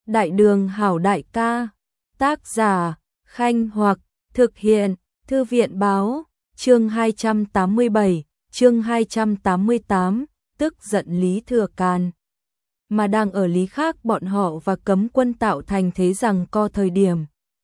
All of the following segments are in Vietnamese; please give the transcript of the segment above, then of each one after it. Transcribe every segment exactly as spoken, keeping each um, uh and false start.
Đại đường hảo đại ca. Tác giả, Khanh Hoặc, thực hiện, Thư viện báo, chương hai trăm tám mươi bảy, chương hai trăm tám mươi tám, tức giận Lý Thừa Càn. Mà đang ở lý khác bọn họ và cấm quân tạo thành thế rằng co thời điểm.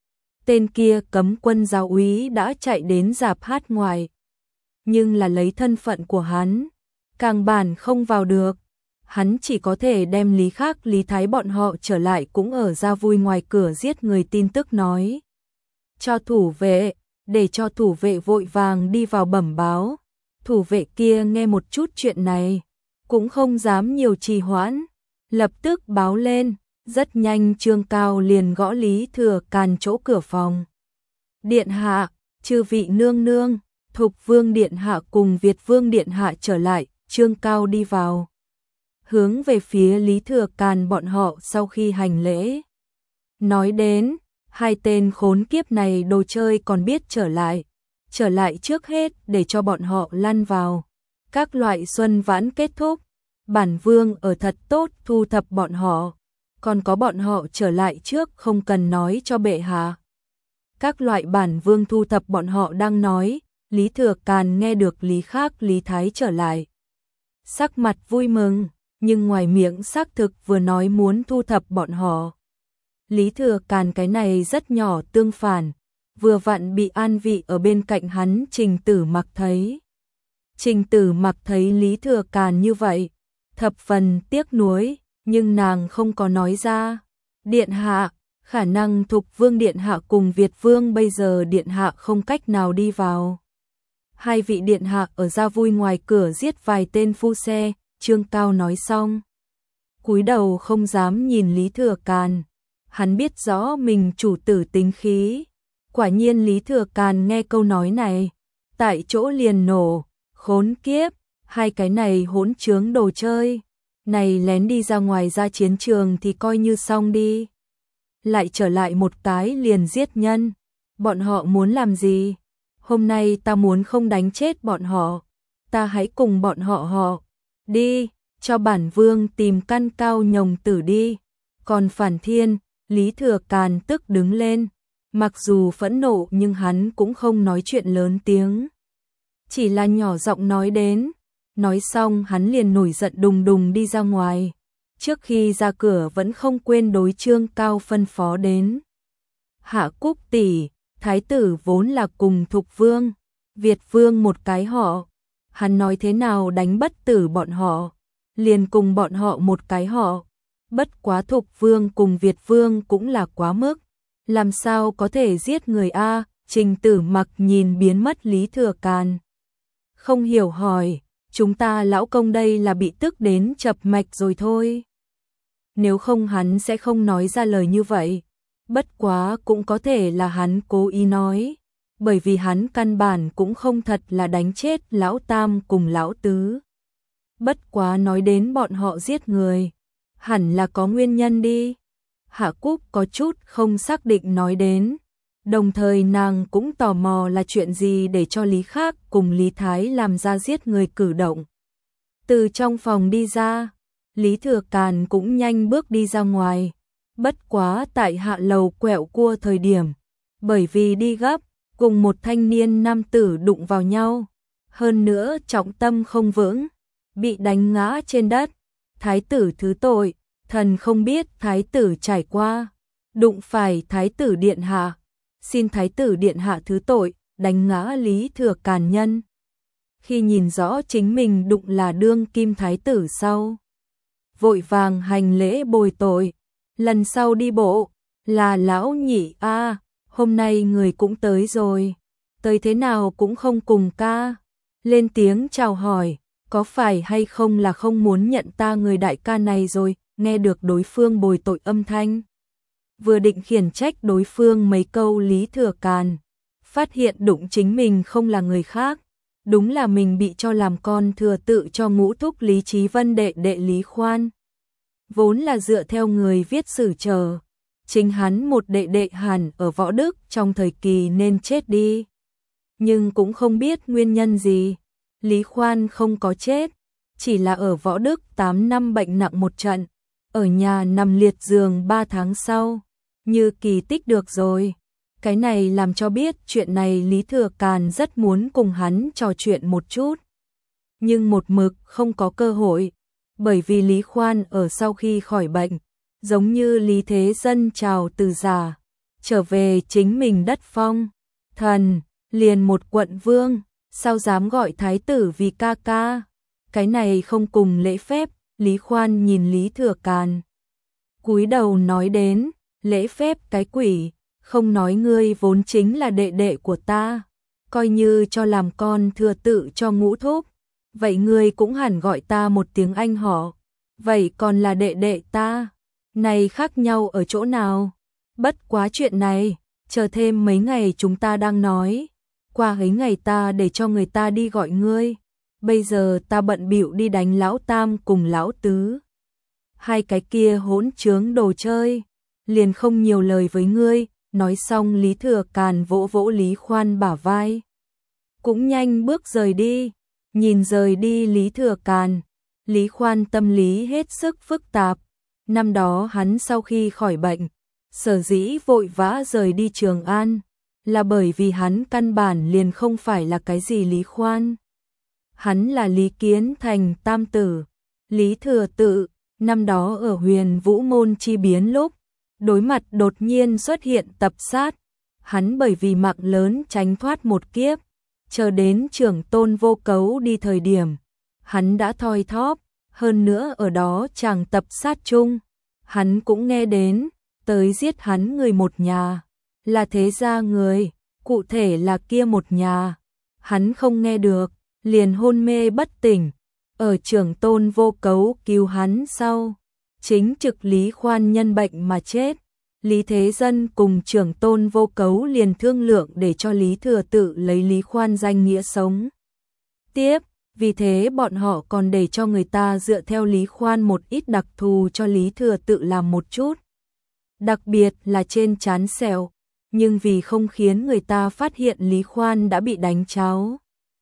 Tên kia cấm quân giáo úy đã chạy đến rạp hát ngoài. Nhưng là lấy thân phận của hắn, càng bản không vào được. Hắn chỉ có thể đem lý khác Lý Thái bọn họ trở lại cũng ở ra vui ngoài cửa giết người tin tức nói. Cho thủ vệ, để cho thủ vệ vội vàng đi vào bẩm báo. Thủ vệ kia nghe một chút chuyện này, cũng không dám nhiều trì hoãn, lập tức báo lên. Rất nhanh Trương Cao liền gõ Lý Thừa Càn chỗ cửa phòng. Điện hạ, chư vị nương nương, Thục Vương điện hạ cùng Việt Vương điện hạ trở lại. Trương Cao đi vào, hướng về phía Lý Thừa Càn bọn họ sau khi hành lễ. Nói đến, hai tên khốn kiếp này đồ chơi còn biết trở lại. Trở lại trước hết để cho bọn họ lăn vào. Các loại xuân vãn kết thúc, bản vương ở thật tốt thu thập bọn họ. Còn có bọn họ trở lại trước không cần nói cho bệ hạ. Các loại bản vương thu thập bọn họ đang nói, Lý Thừa Càn nghe được Lý khác Lý Thái trở lại. Sắc mặt vui mừng, nhưng ngoài miệng xác thực vừa nói muốn thu thập bọn họ. Lý Thừa Càn cái này rất nhỏ tương phản, vừa vặn bị an vị ở bên cạnh hắn Trình Tử Mặc thấy. Trình Tử Mặc thấy Lý Thừa Càn như vậy, thập phần tiếc nuối, nhưng nàng không có nói ra. Điện hạ, khả năng Thục Vương điện hạ cùng Việt Vương bây giờ điện hạ không cách nào đi vào. Hai vị điện hạ ở ra vui ngoài cửa giết vài tên phu xe. Trương Cao nói xong, cúi đầu không dám nhìn Lý Thừa Càn. Hắn biết rõ mình chủ tử tính khí. Quả nhiên Lý Thừa Càn nghe câu nói này, tại chỗ liền nổ. Khốn kiếp, hai cái này hỗn trướng đồ chơi. Này lén đi ra ngoài ra chiến trường thì coi như xong đi. Lại trở lại một cái liền giết nhân. Bọn họ muốn làm gì? Hôm nay ta muốn không đánh chết bọn họ. Ta hãy cùng bọn họ họ. Đi, cho bản vương tìm căn cao nhồng tử đi. Còn Phản Thiên, Lý Thừa Càn tức đứng lên. Mặc dù phẫn nộ nhưng hắn cũng không nói chuyện lớn tiếng. Chỉ là nhỏ giọng nói đến. Nói xong hắn liền nổi giận đùng đùng đi ra ngoài. Trước khi ra cửa vẫn không quên đối Trương Cao phân phó đến. Hạ Cúc tỷ, thái tử vốn là cùng Thục Vương, Việt Vương một cái họ. Hắn nói thế nào đánh bất tử bọn họ, liền cùng bọn họ một cái họ. Bất quá Thục Vương cùng Việt Vương cũng là quá mức. Làm sao có thể giết người a? Trình Tử Mặc nhìn biến mất Lý Thừa Càn, không hiểu hỏi, chúng ta lão công đây là bị tức đến chập mạch rồi thôi. Nếu không hắn sẽ không nói ra lời như vậy. Bất quá cũng có thể là hắn cố ý nói, bởi vì hắn căn bản cũng không thật là đánh chết lão tam cùng lão tứ. Bất quá nói đến bọn họ giết người, hẳn là có nguyên nhân đi. Hạ Cúc có chút không xác định nói đến, đồng thời nàng cũng tò mò là chuyện gì để cho Lý khác cùng Lý Thái làm ra giết người cử động. Từ trong phòng đi ra, Lý Thừa Càn cũng nhanh bước đi ra ngoài. Bất quá tại hạ lầu quẹo cua thời điểm, bởi vì đi gấp, cùng một thanh niên nam tử đụng vào nhau. Hơn nữa trọng tâm không vững, bị đánh ngã trên đất. Thái tử thứ tội, thần không biết thái tử trải qua. Đụng phải thái tử điện hạ, xin thái tử điện hạ thứ tội, đánh ngã Lý Thừa Càn nhân. Khi nhìn rõ chính mình đụng là đương kim thái tử sau, vội vàng hành lễ bồi tội. Lần sau đi bộ, là lão nhị a, à, hôm nay người cũng tới rồi. Tới thế nào cũng không cùng ca. Lên tiếng chào hỏi, có phải hay không là không muốn nhận ta người đại ca này rồi. Nghe được đối phương bồi tội âm thanh, vừa định khiển trách đối phương mấy câu Lý Thừa Càn, phát hiện đụng chính mình không là người khác. Đúng là mình bị cho làm con thừa tự cho ngũ thúc Lý Chí Vân đệ đệ Lý Khoan. Vốn là dựa theo người viết sử chờ, chính hắn một đệ đệ hẳn ở Võ Đức trong thời kỳ nên chết đi. Nhưng cũng không biết nguyên nhân gì, Lý Khoan không có chết, chỉ là ở Võ Đức tám năm bệnh nặng một trận, ở nhà nằm liệt giường ba tháng sau, như kỳ tích được rồi. Cái này làm cho biết chuyện này Lý Thừa Càn rất muốn cùng hắn trò chuyện một chút. Nhưng một mực không có cơ hội, bởi vì Lý Khoan ở sau khi khỏi bệnh, giống như Lý Thế Dân chào từ già, trở về chính mình đất phong, thần, liền một quận vương, sao dám gọi thái tử vì ca ca. Cái này không cùng lễ phép. Lý Khoan nhìn Lý Thừa Càn, cúi đầu nói đến, lễ phép cái quỷ, không nói ngươi vốn chính là đệ đệ của ta, coi như cho làm con thừa tự cho Ngũ thúc, vậy ngươi cũng hẳn gọi ta một tiếng anh họ, vậy còn là đệ đệ ta, này khác nhau ở chỗ nào? Bất quá chuyện này, chờ thêm mấy ngày chúng ta đang nói, qua ấy ngày ta để cho người ta đi gọi ngươi. Bây giờ ta bận bịu đi đánh lão tam cùng lão tứ. Hai cái kia hỗn trướng đồ chơi, liền không nhiều lời với ngươi. Nói xong Lý Thừa Càn vỗ vỗ Lý Khoan bả vai, cũng nhanh bước rời đi. Nhìn rời đi Lý Thừa Càn, Lý Khoan tâm lý hết sức phức tạp. Năm đó hắn sau khi khỏi bệnh, sở dĩ vội vã rời đi Trường An, là bởi vì hắn căn bản liền không phải là cái gì Lý Khoan. Hắn là Lý Kiến Thành tam tử, Lý Thừa Tự, năm đó ở Huyền Vũ Môn chi biến lúc, đối mặt đột nhiên xuất hiện tập sát, hắn bởi vì mạng lớn tránh thoát một kiếp, chờ đến Trưởng Tôn Vô Cấu đi thời điểm, hắn đã thoi thóp, hơn nữa ở đó chàng tập sát chung, hắn cũng nghe đến, tới giết hắn người một nhà, là thế gia người, cụ thể là kia một nhà, hắn không nghe được. Liền hôn mê bất tỉnh, ở Trưởng Tôn Vô Cấu cứu hắn sau, chính trực Lý Khoan nhân bệnh mà chết. Lý Thế Dân cùng Trưởng Tôn Vô Cấu liền thương lượng để cho Lý Thừa Tự lấy Lý Khoan danh nghĩa sống tiếp, vì thế bọn họ còn để cho người ta dựa theo Lý Khoan một ít đặc thù cho Lý Thừa Tự làm một chút. Đặc biệt là trên trán sẹo, nhưng vì không khiến người ta phát hiện Lý Khoan đã bị đánh cháo.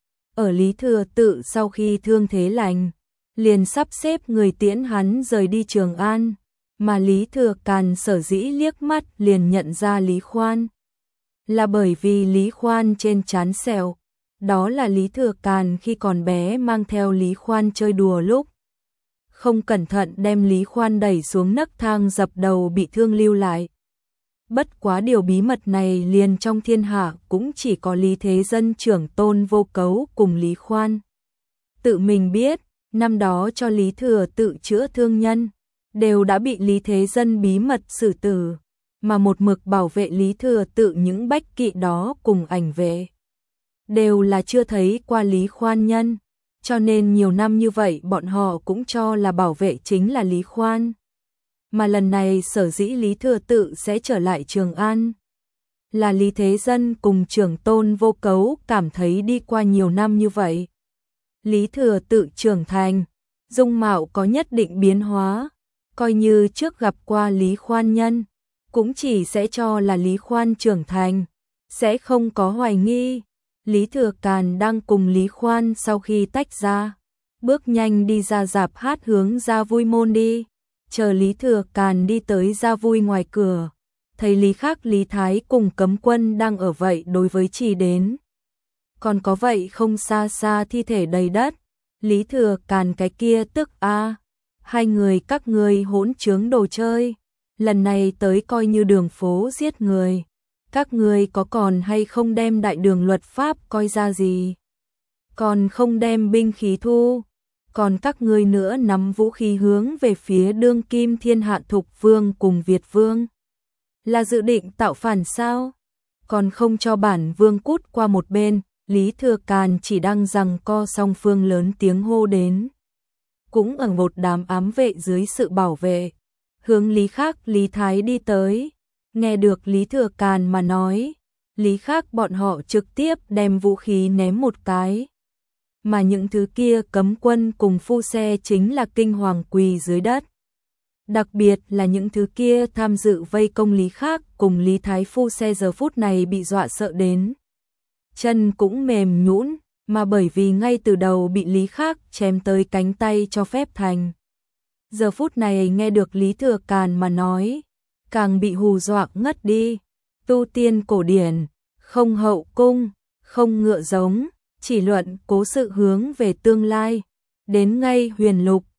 Ở Lý Thừa Tự sau khi thương thế lành, liền sắp xếp người tiễn hắn rời đi Trường An, mà Lý Thừa Càn sở dĩ liếc mắt liền nhận ra Lý Khoan. Là bởi vì Lý Khoan trên trán sẹo, đó là Lý Thừa Càn khi còn bé mang theo Lý Khoan chơi đùa lúc. Không cẩn thận đem Lý Khoan đẩy xuống nấc thang dập đầu bị thương lưu lại. Bất quá điều bí mật này liền trong thiên hạ cũng chỉ có Lý Thế Dân Trưởng Tôn Vô Cấu cùng Lý Khoan tự mình biết, năm đó cho Lý Thừa Tự chữa thương nhân, đều đã bị Lý Thế Dân bí mật xử tử, mà một mực bảo vệ Lý Thừa Tự những bách kỵ đó cùng ảnh vệ, đều là chưa thấy qua Lý Khoan nhân, cho nên nhiều năm như vậy bọn họ cũng cho là bảo vệ chính là Lý Khoan. Mà lần này sở dĩ Lý Thừa Tự sẽ trở lại Trường An, là Lý Thế Dân cùng Trưởng Tôn Vô Cấu cảm thấy đi qua nhiều năm như vậy, Lý Thừa Tự trưởng thành, dung mạo có nhất định biến hóa, coi như trước gặp qua Lý Khoan nhân, cũng chỉ sẽ cho là Lý Khoan trưởng thành, sẽ không có hoài nghi. Lý Thừa Càn đang cùng Lý Khoan sau khi tách ra, bước nhanh đi ra rạp hát hướng Gia Vui Môn đi. Chờ Lý Thừa Càn đi tới Gia Vui ngoài cửa, thấy Lý Khắc Lý Thái cùng cấm quân đang ở vậy đối với chỉ đến. Còn có vậy không xa xa thi thể đầy đất, Lý Thừa Càn cái kia tức a, hai người các ngươi hỗn trướng đồ chơi, lần này tới coi như đường phố giết người, các ngươi có còn hay không đem đại đường luật pháp coi ra gì, còn không đem binh khí thu. Còn các ngươi nữa nắm vũ khí hướng về phía đương kim thiên hạ Thục Vương cùng Việt Vương. Là dự định tạo phản sao? Còn không cho bản vương cút qua một bên, Lý Thừa Càn chỉ đang giằng co song phương lớn tiếng hô đến. Cũng ở một đám ám vệ dưới sự bảo vệ, hướng Lý Khắc Lý Thái đi tới. Nghe được Lý Thừa Càn mà nói, Lý Khắc bọn họ trực tiếp đem vũ khí ném một cái. Mà những thứ kia cấm quân cùng phu xe chính là kinh hoàng quỳ dưới đất. Đặc biệt là những thứ kia tham dự vây công Lý Khắc cùng Lý Thái phu xe giờ phút này bị dọa sợ đến. Chân cũng mềm nhũn, mà bởi vì ngay từ đầu bị Lý Khắc chém tới cánh tay cho phép thành. giờ phút này nghe được Lý Thừa Càn mà nói, càng bị hù dọa ngất đi. Tu tiên cổ điển, không hậu cung, không ngựa giống, chỉ luận cố sự hướng về tương lai. Đến ngay huyền lục,